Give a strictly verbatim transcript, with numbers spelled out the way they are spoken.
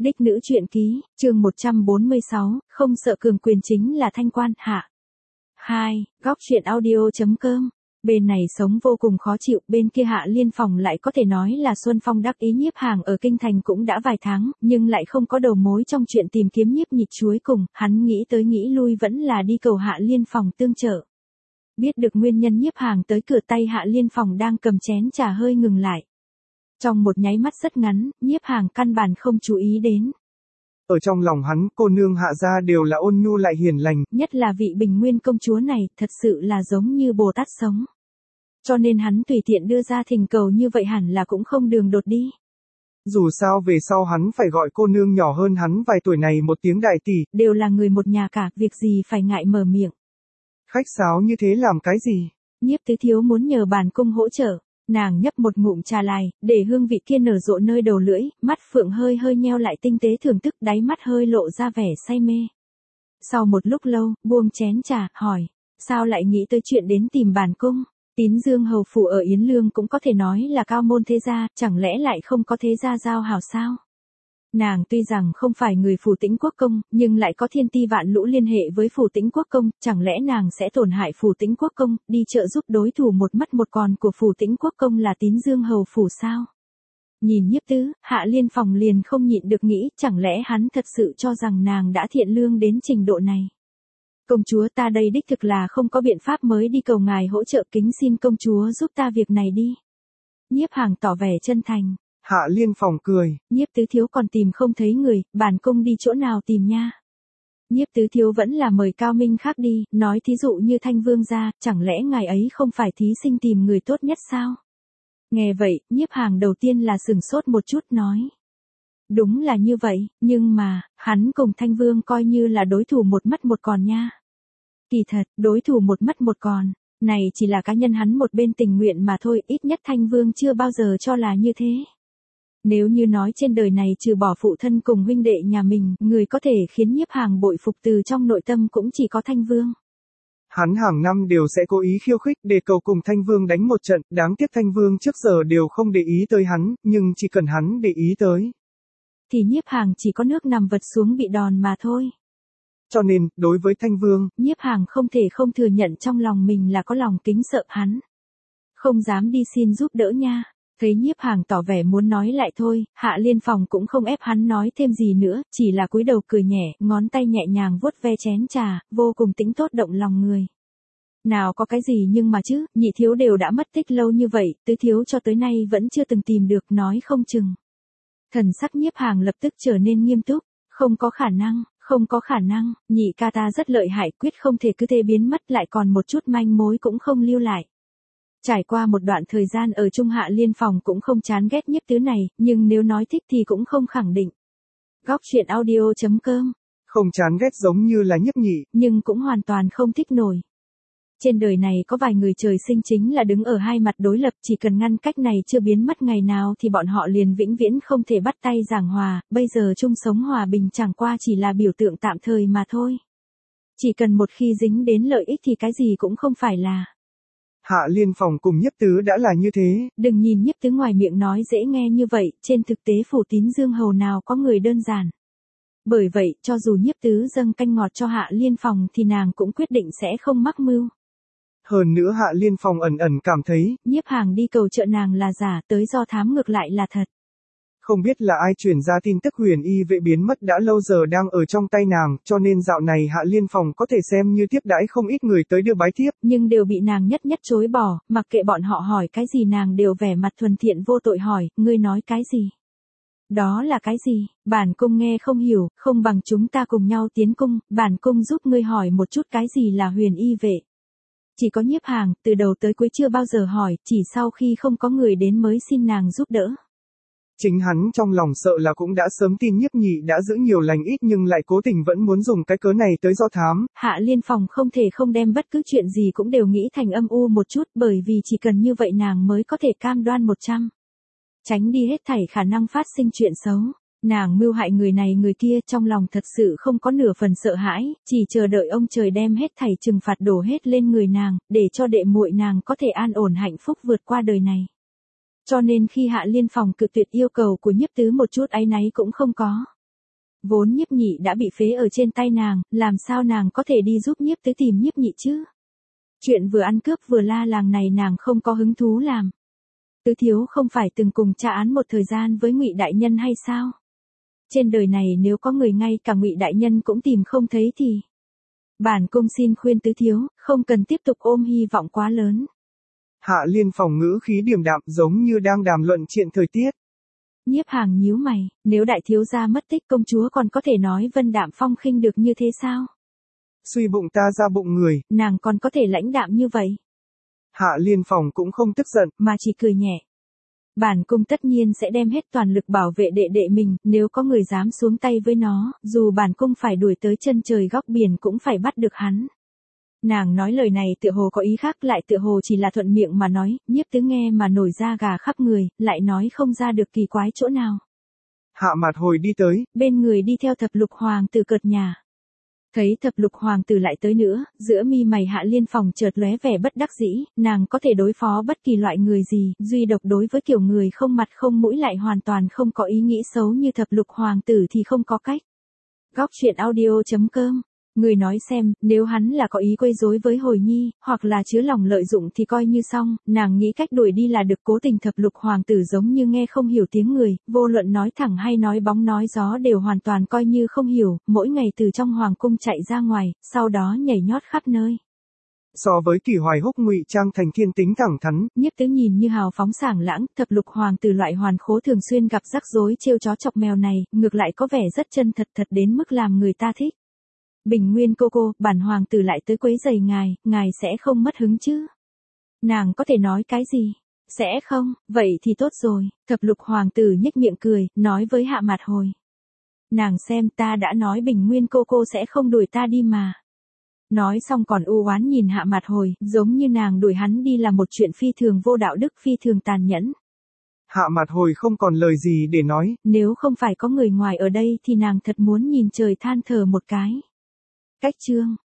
Đích nữ truyện ký, chương một trăm bốn mươi sáu, không sợ cường quyền chính là thanh quan, hạ. hai. Góc truyện audio.com. Bên này sống vô cùng khó chịu, bên kia Hạ Liên Phòng lại có thể nói là Xuân Phong đắc ý. Nhiếp Hàng ở kinh thành cũng đã vài tháng, nhưng lại không có đầu mối trong chuyện tìm kiếm nhiếp nhịch chuối cùng, hắn nghĩ tới nghĩ lui vẫn là đi cầu Hạ Liên Phòng tương trợ. Biết được nguyên nhân, Nhiếp Hàng tới cửa, tay Hạ Liên Phòng đang cầm chén trà hơi ngừng lại. Trong một nháy mắt rất ngắn, Nhiếp Hàng căn bản không chú ý đến. Ở trong lòng hắn, cô nương Hạ gia đều là ôn nhu lại hiền lành. Nhất là vị Bình Nguyên công chúa này, thật sự là giống như Bồ Tát sống. Cho nên hắn tùy tiện đưa ra thỉnh cầu như vậy hẳn là cũng không đường đột đi. Dù sao về sau hắn phải gọi cô nương nhỏ hơn hắn vài tuổi này một tiếng đại tỷ. Đều là người một nhà cả, việc gì phải ngại mở miệng. Khách sáo như thế làm cái gì? Nhiếp tứ thiếu muốn nhờ bản cung hỗ trợ. Nàng nhấp một ngụm trà lại, để hương vị kia nở rộ nơi đầu lưỡi, mắt phượng hơi hơi nheo lại tinh tế thưởng thức, đáy mắt hơi lộ ra vẻ say mê. Sau một lúc lâu, buông chén trà, hỏi, sao lại nghĩ tới chuyện đến tìm bản cung? Tín Dương hầu phủ ở Yến Lương cũng có thể nói là cao môn thế gia, chẳng lẽ lại không có thế gia giao hảo sao? Nàng tuy rằng không phải người Phủ Tĩnh Quốc công, nhưng lại có thiên ti vạn lũ liên hệ với Phủ Tĩnh Quốc công, chẳng lẽ nàng sẽ tổn hại Phủ Tĩnh Quốc công, đi trợ giúp đối thủ một mất một còn của Phủ Tĩnh Quốc công là Tín Dương hầu phủ sao? Nhìn Nhiếp Tứ, Hạ Liên Phòng liền không nhịn được nghĩ, chẳng lẽ hắn thật sự cho rằng nàng đã thiện lương đến trình độ này? Công chúa, ta đây đích thực là không có biện pháp mới đi cầu ngài hỗ trợ, kính xin công chúa giúp ta việc này đi. Nhiếp Hàng tỏ vẻ chân thành. Hạ Liên Phòng cười. Nhiếp tứ thiếu còn tìm không thấy người, bản cung đi chỗ nào tìm nha? Nhiếp tứ thiếu vẫn là mời cao minh khác đi, nói thí dụ như Thanh Vương gia, chẳng lẽ ngài ấy không phải thí sinh tìm người tốt nhất sao? Nghe vậy, Nhiếp Hàng đầu tiên là sửng sốt một chút, nói. Đúng là như vậy, nhưng mà, hắn cùng Thanh Vương coi như là đối thủ một mất một còn nha. Kỳ thật, đối thủ một mất một còn, này chỉ là cá nhân hắn một bên tình nguyện mà thôi, ít nhất Thanh Vương chưa bao giờ cho là như thế. Nếu như nói trên đời này trừ bỏ phụ thân cùng huynh đệ nhà mình, người có thể khiến Nhiếp Hàng bội phục từ trong nội tâm cũng chỉ có Thanh Vương. Hắn hàng năm đều sẽ cố ý khiêu khích để cầu cùng Thanh Vương đánh một trận, đáng tiếc Thanh Vương trước giờ đều không để ý tới hắn, nhưng chỉ cần hắn để ý tới. Thì Nhiếp Hàng chỉ có nước nằm vật xuống bị đòn mà thôi. Cho nên, đối với Thanh Vương, Nhiếp Hàng không thể không thừa nhận trong lòng mình là có lòng kính sợ hắn. Không dám đi xin giúp đỡ nha. Thấy Nhiếp Hàng tỏ vẻ muốn nói lại thôi, Hạ Liên Phòng cũng không ép hắn nói thêm gì nữa, chỉ là cúi đầu cười nhẹ, ngón tay nhẹ nhàng vuốt ve chén trà, vô cùng tĩnh tốt động lòng người. Nào có cái gì nhưng mà chứ, nhị thiếu đều đã mất tích lâu như vậy, tứ thiếu cho tới nay vẫn chưa từng tìm được, nói không chừng. Thần sắc Nhiếp Hàng lập tức trở nên nghiêm túc, không có khả năng, không có khả năng, nhị ca ta rất lợi hại, quyết không thể cứ thế biến mất, lại còn một chút manh mối cũng không lưu lại. Trải qua một đoạn thời gian ở Trung, Hạ Liên Phòng cũng không chán ghét Nhiếp Tứ này, nhưng nếu nói thích thì cũng không khẳng định. Góc truyện audio.com. Không chán ghét giống như là Nhiếp Nhị, nhưng cũng hoàn toàn không thích nổi. Trên đời này có vài người trời sinh chính là đứng ở hai mặt đối lập, chỉ cần ngăn cách này chưa biến mất ngày nào thì bọn họ liền vĩnh viễn không thể bắt tay giảng hòa, bây giờ chung sống hòa bình chẳng qua chỉ là biểu tượng tạm thời mà thôi. Chỉ cần một khi dính đến lợi ích thì cái gì cũng không phải là. Hạ Liên Phòng cùng Nhiếp Tứ đã là như thế. Đừng nhìn Nhiếp Tứ ngoài miệng nói dễ nghe như vậy, trên thực tế Phủ Tín Dương hầu nào có người đơn giản. Bởi vậy, cho dù Nhiếp Tứ dâng canh ngọt cho Hạ Liên Phòng thì nàng cũng quyết định sẽ không mắc mưu. Hơn nữa Hạ Liên Phòng ẩn ẩn cảm thấy, Nhiếp Hàng đi cầu trợ nàng là giả, tới do thám ngược lại là thật. Không biết là ai truyền ra tin tức huyền y vệ biến mất đã lâu giờ đang ở trong tay nàng, cho nên dạo này Hạ Liên Phòng có thể xem như tiếp đãi không ít người tới đưa bái thiếp. Nhưng đều bị nàng nhất nhất chối bỏ, mặc kệ bọn họ hỏi cái gì nàng đều vẻ mặt thuần thiện vô tội hỏi, ngươi nói cái gì? Đó là cái gì? Bản cung nghe không hiểu, không bằng chúng ta cùng nhau tiến cung, bản cung giúp ngươi hỏi một chút cái gì là huyền y vệ. Chỉ có Nhiếp Hàng, từ đầu tới cuối chưa bao giờ hỏi, chỉ sau khi không có người đến mới xin nàng giúp đỡ. Chính hắn trong lòng sợ là cũng đã sớm tin Nhiếp Nhị đã giữ nhiều lành ít nhưng lại cố tình vẫn muốn dùng cái cớ này tới do thám. Hạ Liên Phòng không thể không đem bất cứ chuyện gì cũng đều nghĩ thành âm u một chút, bởi vì chỉ cần như vậy nàng mới có thể cam đoan một trăm. Tránh đi hết thảy khả năng phát sinh chuyện xấu. Nàng mưu hại người này người kia, trong lòng thật sự không có nửa phần sợ hãi, chỉ chờ đợi ông trời đem hết thảy trừng phạt đổ hết lên người nàng, để cho đệ muội nàng có thể an ổn hạnh phúc vượt qua đời này. Cho nên khi Hạ Liên Phòng cự tuyệt yêu cầu của Nhiếp Tứ một chút áy náy cũng không có. Vốn Nhiếp Nhị đã bị phế ở trên tay nàng, làm sao nàng có thể đi giúp Nhiếp Tứ tìm Nhiếp Nhị chứ? Chuyện vừa ăn cướp vừa la làng này nàng không có hứng thú làm. Tứ thiếu không phải từng cùng tra án một thời gian với Ngụy đại nhân hay sao? Trên đời này nếu có người ngay cả Ngụy đại nhân cũng tìm không thấy thì bản cung xin khuyên tứ thiếu, không cần tiếp tục ôm hy vọng quá lớn. Hạ Liên Phòng ngữ khí điềm đạm giống như đang đàm luận chuyện thời tiết. Nhiếp Hàng nhíu mày, nếu đại thiếu gia mất tích công chúa còn có thể nói vân đạm phong khinh được như thế sao? Suy bụng ta ra bụng người, nàng còn có thể lãnh đạm như vậy. Hạ Liên Phòng cũng không tức giận, mà chỉ cười nhẹ. Bản cung tất nhiên sẽ đem hết toàn lực bảo vệ đệ đệ mình, nếu có người dám xuống tay với nó, dù bản cung phải đuổi tới chân trời góc biển cũng phải bắt được hắn. Nàng nói lời này tựa hồ có ý khác, lại tựa hồ chỉ là thuận miệng mà nói, Nhiếp Tứ nghe mà nổi da gà khắp người, lại nói không ra được kỳ quái chỗ nào. Hạ Mạt Hồi đi tới, bên người đi theo Thập Lục Hoàng tử cợt nhà. Thấy Thập Lục Hoàng tử lại tới nữa, giữa mi mày Hạ Liên Phòng chợt lóe vẻ bất đắc dĩ, nàng có thể đối phó bất kỳ loại người gì, duy độc đối với kiểu người không mặt không mũi lại hoàn toàn không có ý nghĩ xấu như Thập Lục Hoàng tử thì không có cách. Góc truyện audio chấm com. Người nói xem, nếu hắn là có ý quấy rối với Hồi Nhi, hoặc là chứa lòng lợi dụng thì coi như xong, nàng nghĩ cách đuổi đi là được. Cố Tình Thập Lục Hoàng tử giống như nghe không hiểu tiếng người, vô luận nói thẳng hay nói bóng nói gió đều hoàn toàn coi như không hiểu, mỗi ngày từ trong hoàng cung chạy ra ngoài, sau đó nhảy nhót khắp nơi. So với Kỷ Hoài Húc ngụy trang thành thiên tính thẳng thắn, Nhiếp Tứ nhìn như hào phóng sảng lãng, Thập Lục Hoàng tử loại hoàn khố thường xuyên gặp rắc rối trêu chó chọc mèo này, ngược lại có vẻ rất chân thật thật đến mức làm người ta thích. Bình Nguyên cô cô, bản hoàng tử lại tới quấy rầy ngài, ngài sẽ không mất hứng chứ? Nàng có thể nói cái gì? Sẽ không, vậy thì tốt rồi. Thập Lục Hoàng tử nhếch miệng cười, nói với Hạ Mạt Hồi. Nàng xem, ta đã nói Bình Nguyên cô cô sẽ không đuổi ta đi mà. Nói xong còn u oán nhìn Hạ Mạt Hồi, giống như nàng đuổi hắn đi là một chuyện phi thường vô đạo đức, phi thường tàn nhẫn. Hạ Mạt Hồi không còn lời gì để nói. Nếu không phải có người ngoài ở đây thì nàng thật muốn nhìn trời than thở một cái. Cách chương